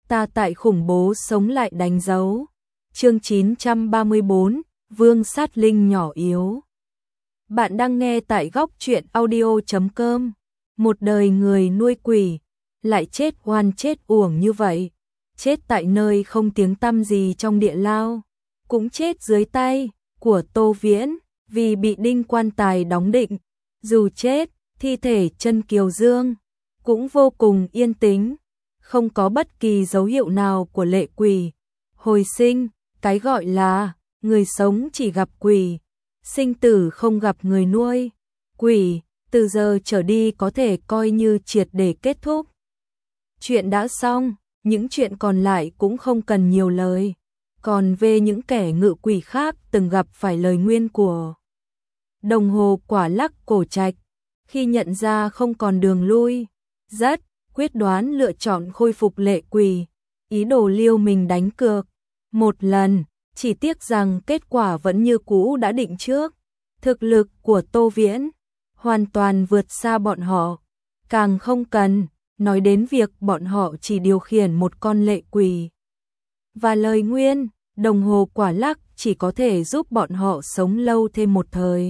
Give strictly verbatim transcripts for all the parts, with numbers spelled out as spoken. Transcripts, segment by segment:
ta tại khủng bố sống lại đánh dấu. Chương chín trăm ba mươi tư, Vương Sát Linh nhỏ yếu. Bạn đang nghe tại góc truyện audio chấm com. Một đời người nuôi quỷ, lại chết oan chết uổng như vậy. Chết tại nơi không tiếng tăm gì trong địa lao, cũng chết dưới tay của Tô Viễn, vì bị đinh quan tài đóng định. Dù chết, thi thể Chân Kiều Dương cũng vô cùng yên tĩnh, không có bất kỳ dấu hiệu nào của lệ quỷ hồi sinh. Cái gọi là người sống chỉ gặp quỷ, sinh tử không gặp người nuôi quỷ, từ giờ trở đi có thể coi như triệt để kết thúc. Chuyện đã xong, những chuyện còn lại cũng không cần nhiều lời. Còn về những kẻ ngự quỷ khác từng gặp phải lời nguyền của đồng hồ quả lắc cổ trạch, khi nhận ra không còn đường lui, rất quyết đoán lựa chọn khôi phục lệ quỷ, ý đồ liều mình đánh cược một lần, chỉ tiếc rằng kết quả vẫn như cũ đã định trước. Thực lực của Tô Viễn hoàn toàn vượt xa bọn họ, càng không cần nói đến việc bọn họ chỉ điều khiển một con lệ quỷ. Và lời nguyền đồng hồ quả lắc chỉ có thể giúp bọn họ sống lâu thêm một thời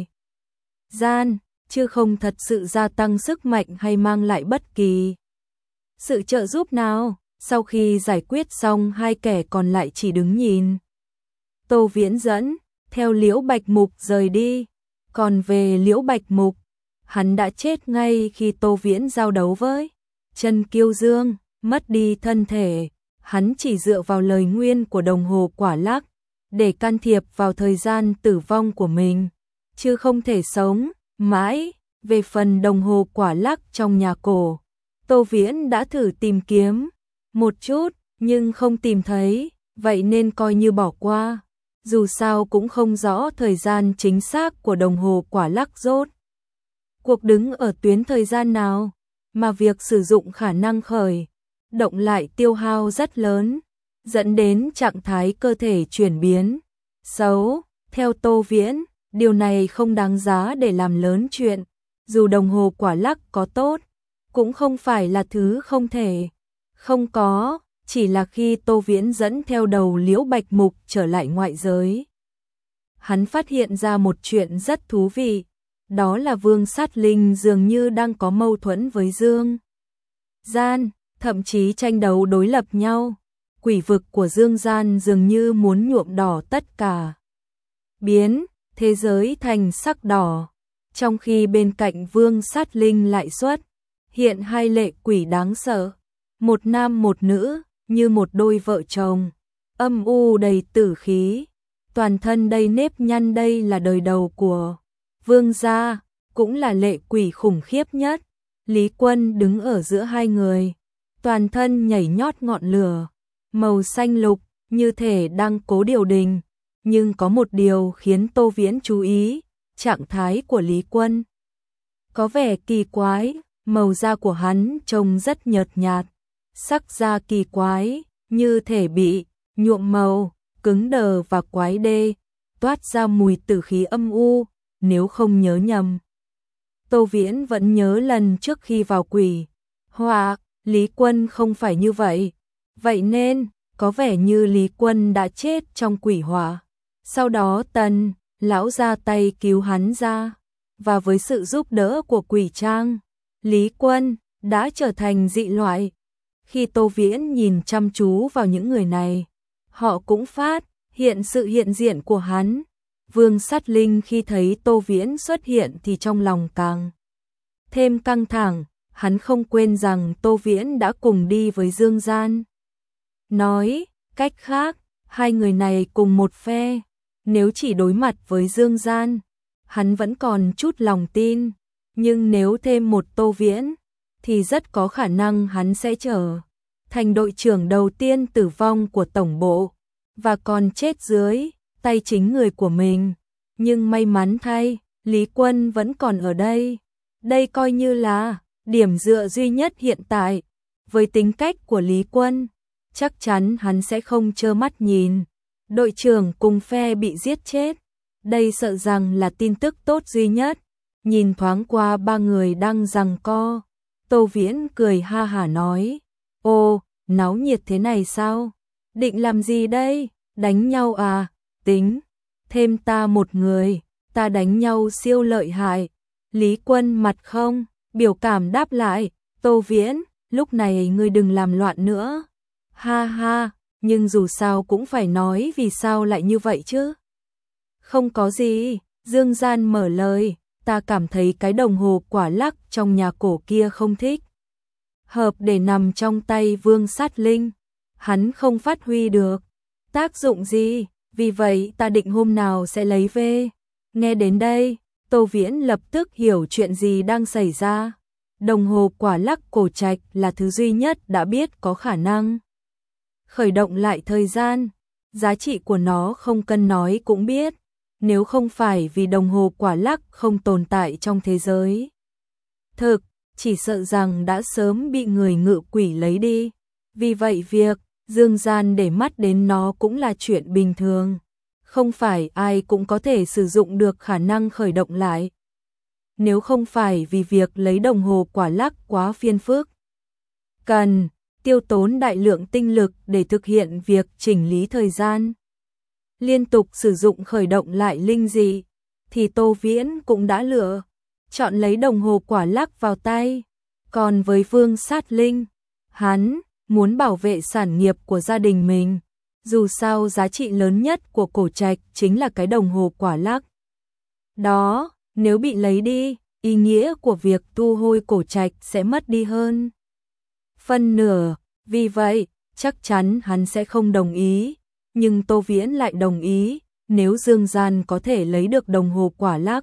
gian, chứ không thật sự gia tăng sức mạnh hay mang lại bất kỳ sự trợ giúp nào. Sau khi giải quyết xong, hai kẻ còn lại chỉ đứng nhìn Tô Viễn dẫn theo Liễu Bạch Mục rời đi. Còn về Liễu Bạch Mục, hắn đã chết ngay khi Tô Viễn giao đấu với Chân Kiêu Dương, mất đi thân thể. Hắn chỉ dựa vào lời nguyền của đồng hồ quả lắc để can thiệp vào thời gian tử vong của mình, chứ không thể sống mãi. Về phần đồng hồ quả lắc trong nhà cổ, Tô Viễn đã thử tìm kiếm một chút nhưng không tìm thấy, vậy nên coi như bỏ qua. Dù sao cũng không rõ thời gian chính xác của đồng hồ quả lắc rốt cuộc đứng ở tuyến thời gian nào, mà việc sử dụng khả năng khởi động lại tiêu hao rất lớn, dẫn đến trạng thái cơ thể chuyển biến xấu. Theo Tô Viễn, điều này không đáng giá để làm lớn chuyện. Dù đồng hồ quả lắc có tốt, cũng không phải là thứ không thể không có, chỉ là khi Tô Viễn dẫn theo đầu Liễu Bạch Mục trở lại ngoại giới, hắn phát hiện ra một chuyện rất thú vị, đó là Vương Sát Linh dường như đang có mâu thuẫn với Dương Gian, thậm chí tranh đấu đối lập nhau. Quỷ vực của Dương Gian dường như muốn nhuộm đỏ tất cả, biến thế giới thành sắc đỏ, trong khi bên cạnh Vương Sát Linh lại xuất hiện hai lệ quỷ đáng sợ, một nam một nữ, như một đôi vợ chồng, âm u đầy tử khí, toàn thân đầy nếp nhăn. Đây là đời đầu của Vương gia, cũng là lệ quỷ khủng khiếp nhất. Lý Quân đứng ở giữa hai người, toàn thân nhảy nhót ngọn lửa màu xanh lục, như thể đang cố điều đình. Nhưng có một điều khiến Tô Viễn chú ý, trạng thái của Lý Quân có vẻ kỳ quái. Màu da của hắn trông rất nhợt nhạt, sắc da kỳ quái, như thể bị nhuộm màu, cứng đờ và quái đê, toát ra mùi tử khí âm u. Nếu không nhớ nhầm, Tô Viễn vẫn nhớ lần trước khi vào quỷ họa, Lý Quân không phải như vậy. Vậy nên, có vẻ như Lý Quân đã chết trong quỷ họa. Sau đó Tần lão ra tay cứu hắn ra, và với sự giúp đỡ của quỷ trang, Lý Quân đã trở thành dị loại. Khi Tô Viễn nhìn chăm chú vào những người này, họ cũng phát hiện sự hiện diện của hắn. Vương Sát Linh khi thấy Tô Viễn xuất hiện thì trong lòng càng thêm căng thẳng. Hắn không quên rằng Tô Viễn đã cùng đi với Dương Gian. Nói cách khác, hai người này cùng một phe. Nếu chỉ đối mặt với Dương Gian, hắn vẫn còn chút lòng tin. Nhưng nếu thêm một Tô Viễn, thì rất có khả năng hắn sẽ trở thành đội trưởng đầu tiên tử vong của tổng bộ, và còn chết dưới tay chính người của mình. Nhưng may mắn thay, Lý Quân vẫn còn ở đây. Đây coi như là điểm dựa duy nhất hiện tại. Với tính cách của Lý Quân, chắc chắn hắn sẽ không trơ mắt nhìn đội trưởng cùng phe bị giết chết. Đây sợ rằng là tin tức tốt duy nhất. Nhìn thoáng qua ba người đang giằng co, Tô Viễn cười ha hả nói, ô, náo nhiệt thế này sao? Định làm gì đây? Đánh nhau à? Tính, thêm ta một người, ta đánh nhau siêu lợi hại. Lý Quân mặt không, biểu cảm đáp lại, Tô Viễn, lúc này ngươi đừng làm loạn nữa. Ha ha, nhưng dù sao cũng phải nói vì sao lại như vậy chứ. Không có gì, Dương Gian mở lời, ta cảm thấy cái đồng hồ quả lắc trong nhà cổ kia không thích hợp để nằm trong tay Vương Sát Linh. Hắn không phát huy được tác dụng gì, vì vậy ta định hôm nào sẽ lấy về. Nghe đến đây, Tô Viễn lập tức hiểu chuyện gì đang xảy ra. Đồng hồ quả lắc cổ trạch là thứ duy nhất đã biết có khả năng khởi động lại thời gian. Giá trị của nó không cần nói cũng biết. Nếu không phải vì đồng hồ quả lắc không tồn tại trong thế giới thực, chỉ sợ rằng đã sớm bị người ngự quỷ lấy đi. Vì vậy việc Dương Gian để mắt đến nó cũng là chuyện bình thường. Không phải ai cũng có thể sử dụng được khả năng khởi động lại. Nếu không phải vì việc lấy đồng hồ quả lắc quá phiền phức, cần tiêu tốn đại lượng tinh lực để thực hiện việc chỉnh lý thời gian, liên tục sử dụng khởi động lại linh dị, thì Tô Viễn cũng đã lựa chọn lấy đồng hồ quả lắc vào tay. Còn với Vương Sát Linh, hắn muốn bảo vệ sản nghiệp của gia đình mình. Dù sao giá trị lớn nhất của cổ trạch chính là cái đồng hồ quả lắc đó, nếu bị lấy đi, ý nghĩa của việc tu hôi cổ trạch sẽ mất đi hơn phân nửa. Vì vậy, chắc chắn hắn sẽ không đồng ý. Nhưng Tô Viễn lại đồng ý, nếu Dương Gian có thể lấy được đồng hồ quả lắc,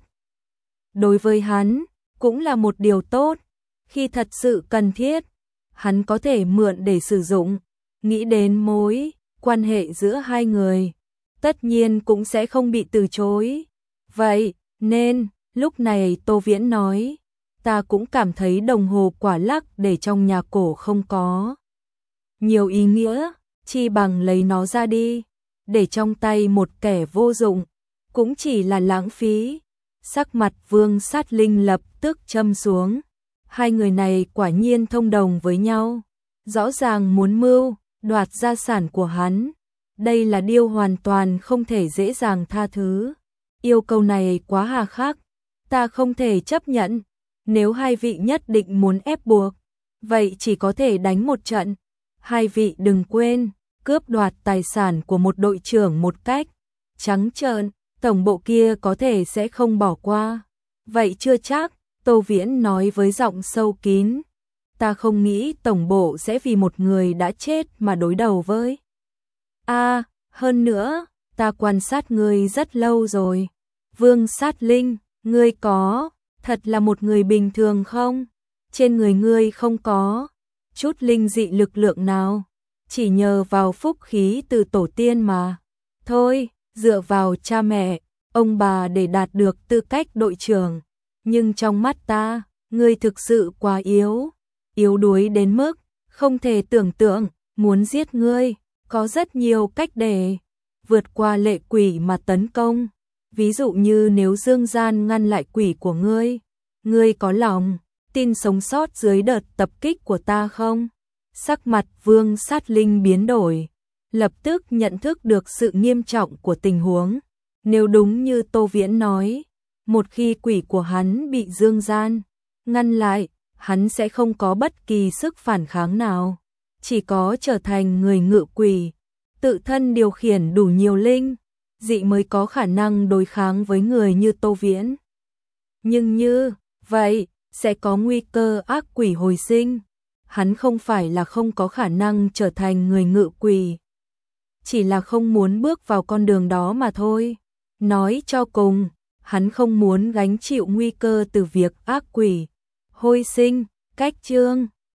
đối với hắn cũng là một điều tốt. Khi thật sự cần thiết, hắn có thể mượn để sử dụng. Nghĩ đến mối quan hệ giữa hai người, tất nhiên cũng sẽ không bị từ chối. Vậy nên, lúc này Tô Viễn nói, ta cũng cảm thấy đồng hồ quả lắc để trong nhà cổ không có nhiều ý nghĩa, chi bằng lấy nó ra đi, để trong tay một kẻ vô dụng, cũng chỉ là lãng phí. Sắc mặt Vương Sát Linh lập tức châm xuống. Hai người này quả nhiên thông đồng với nhau, rõ ràng muốn mưu đoạt gia sản của hắn. Đây là điều hoàn toàn không thể dễ dàng tha thứ. Yêu cầu này quá hà khắc, ta không thể chấp nhận. Nếu hai vị nhất định muốn ép buộc, vậy chỉ có thể đánh một trận. Hai vị đừng quên, cướp đoạt tài sản của một đội trưởng một cách trắng trợn, tổng bộ kia có thể sẽ không bỏ qua. Vậy chưa chắc, Tô Viễn nói với giọng sâu kín. Ta không nghĩ tổng bộ sẽ vì một người đã chết mà đối đầu với. A, à, hơn nữa, ta quan sát ngươi rất lâu rồi. Vương Sát Linh, ngươi có thật là một người bình thường không? Trên người ngươi không có chút linh dị lực lượng nào, chỉ nhờ vào phúc khí từ tổ tiên mà. Thôi, dựa vào cha mẹ, ông bà để đạt được tư cách đội trưởng. Nhưng trong mắt ta, ngươi thực sự quá yếu. Yếu đuối đến mức không thể tưởng tượng. Muốn giết ngươi, có rất nhiều cách để vượt qua lệ quỷ mà tấn công. Ví dụ như nếu Dương Gian ngăn lại quỷ của ngươi, ngươi có lòng tin sống sót dưới đợt tập kích của ta không? Sắc mặt Vương Sát Linh biến đổi, lập tức nhận thức được sự nghiêm trọng của tình huống. Nếu đúng như Tô Viễn nói, một khi quỷ của hắn bị Dương Gian ngăn lại, hắn sẽ không có bất kỳ sức phản kháng nào. Chỉ có trở thành người ngự quỷ, tự thân điều khiển đủ nhiều linh dị mới có khả năng đối kháng với người như Tô Viễn. Nhưng như vậy, sẽ có nguy cơ ác quỷ hồi sinh. Hắn không phải là không có khả năng trở thành người ngự quỷ, chỉ là không muốn bước vào con đường đó mà thôi. Nói cho cùng, hắn không muốn gánh chịu nguy cơ từ việc ác quỷ hồi sinh. Cách chương